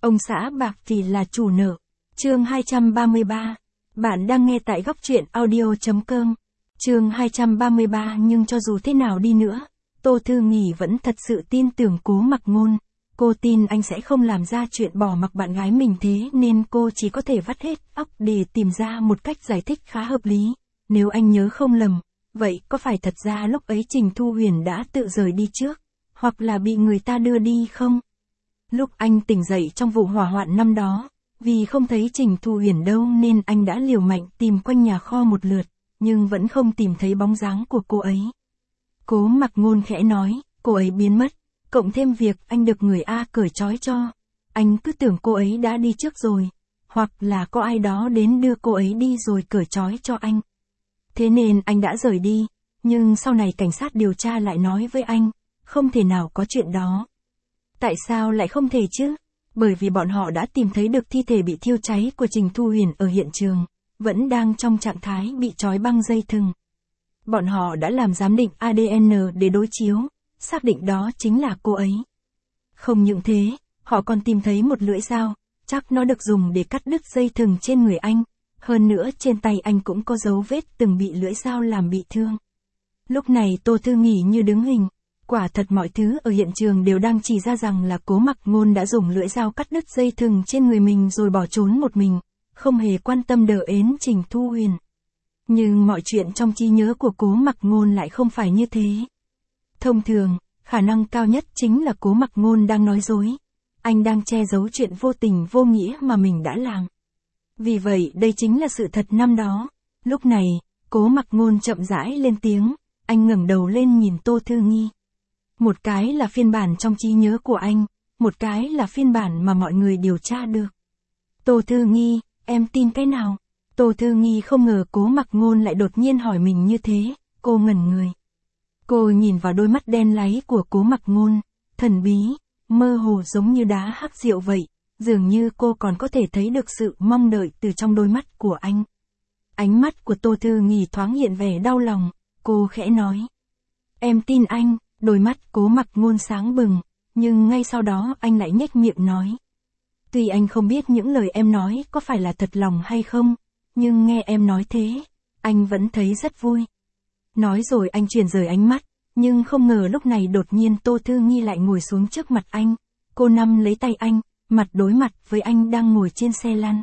Ông xã bạc thì là chủ nợ. Chương 233. Bạn đang nghe tại góc truyện audio.com. Chương 233. Nhưng cho dù thế nào đi nữa, Tô Thư Nghì vẫn thật sự tin tưởng Cố Mặc Ngôn. Cô tin anh sẽ không làm ra chuyện bỏ mặc bạn gái mình, thế nên cô chỉ có thể vắt hết óc để tìm ra một cách giải thích khá hợp lý. Nếu anh nhớ không lầm, vậy có phải thật ra lúc ấy Trình Thu Huyền đã tự rời đi trước, hoặc là bị người ta đưa đi không? Lúc anh tỉnh dậy trong vụ hỏa hoạn năm đó, vì không thấy Trình Thu Huyền đâu nên anh đã liều mạnh tìm quanh nhà kho một lượt, nhưng vẫn không tìm thấy bóng dáng của cô ấy. Cố Mặc Ngôn khẽ nói, cô ấy biến mất, cộng thêm việc anh được người A cởi trói cho. Anh cứ tưởng cô ấy đã đi trước rồi, hoặc là có ai đó đến đưa cô ấy đi rồi cởi trói cho anh. Thế nên anh đã rời đi, nhưng sau này cảnh sát điều tra lại nói với anh, không thể nào có chuyện đó. Tại sao lại không thể chứ? Bởi vì bọn họ đã tìm thấy được thi thể bị thiêu cháy của Trình Thu Huyền ở hiện trường, vẫn đang trong trạng thái bị trói băng dây thừng. Bọn họ đã làm giám định ADN để đối chiếu, xác định đó chính là cô ấy. Không những thế, họ còn tìm thấy một lưỡi dao, chắc nó được dùng để cắt đứt dây thừng trên người anh. Hơn nữa trên tay anh cũng có dấu vết từng bị lưỡi dao làm bị thương. Lúc này Tô Thư Nghì như đứng hình. Quả thật mọi thứ ở hiện trường đều đang chỉ ra rằng là Cố Mặc Ngôn đã dùng lưỡi dao cắt đứt dây thừng trên người mình rồi bỏ trốn một mình, không hề quan tâm đờ ến Trình Thu Huyền. Nhưng mọi chuyện trong trí nhớ của Cố Mặc Ngôn lại không phải như thế. Thông thường, khả năng cao nhất chính là Cố Mặc Ngôn đang nói dối. Anh đang che giấu chuyện vô tình vô nghĩa mà mình đã làm. Vì vậy đây chính là sự thật năm đó. Lúc này, Cố Mặc Ngôn chậm rãi lên tiếng, anh ngẩng đầu lên nhìn Tô Thư Nghì. Một cái là phiên bản trong trí nhớ của anh, một cái là phiên bản mà mọi người điều tra được. Tô Thư Nghì, em tin cái nào? Tô Thư Nghì không ngờ Cố Mặc Ngôn lại đột nhiên hỏi mình như thế, cô ngẩn người. Cô nhìn vào đôi mắt đen láy của Cố Mặc Ngôn, thần bí, mơ hồ giống như đá hắc rượu vậy, dường như cô còn có thể thấy được sự mong đợi từ trong đôi mắt của anh. Ánh mắt của Tô Thư Nghì thoáng hiện vẻ đau lòng, cô khẽ nói. Em tin anh. Đôi mắt Cố Mặc Ngôn sáng bừng, nhưng ngay sau đó anh lại nhếch miệng nói. Tuy anh không biết những lời em nói có phải là thật lòng hay không, nhưng nghe em nói thế, anh vẫn thấy rất vui. Nói rồi anh chuyển rời ánh mắt, nhưng không ngờ lúc này đột nhiên Tô Thư Nghì lại ngồi xuống trước mặt anh. Cô nắm lấy tay anh, mặt đối mặt với anh đang ngồi trên xe lăn.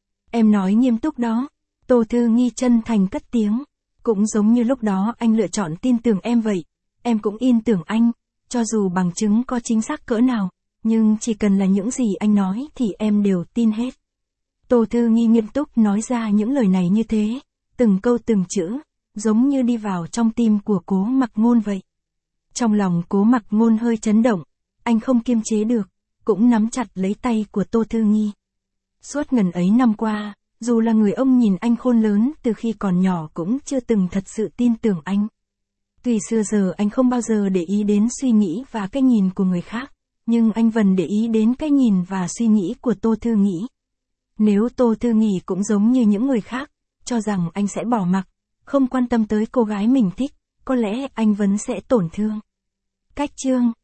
Em nói nghiêm túc đó. Tô Thư Nghì chân thành cất tiếng. Cũng giống như lúc đó anh lựa chọn tin tưởng em vậy. Em cũng yên tưởng anh, cho dù bằng chứng có chính xác cỡ nào, nhưng chỉ cần là những gì anh nói thì em đều tin hết. Tô Thư Nghì nghiêm túc nói ra những lời này như thế, từng câu từng chữ, giống như đi vào trong tim của Cố Mặc Ngôn vậy. Trong lòng Cố Mặc Ngôn hơi chấn động, anh không kiềm chế được, cũng nắm chặt lấy tay của Tô Thư Nghì. Suốt ngần ấy năm qua, dù là người ông nhìn anh khôn lớn từ khi còn nhỏ cũng chưa từng thật sự tin tưởng anh. Tuy xưa giờ anh không bao giờ để ý đến suy nghĩ và cái nhìn của người khác, nhưng anh vẫn để ý đến cái nhìn và suy nghĩ của Tô Thư Nghì. Nếu Tô Thư Nghì cũng giống như những người khác, cho rằng anh sẽ bỏ mặc, không quan tâm tới cô gái mình thích, có lẽ anh vẫn sẽ tổn thương. Cách chương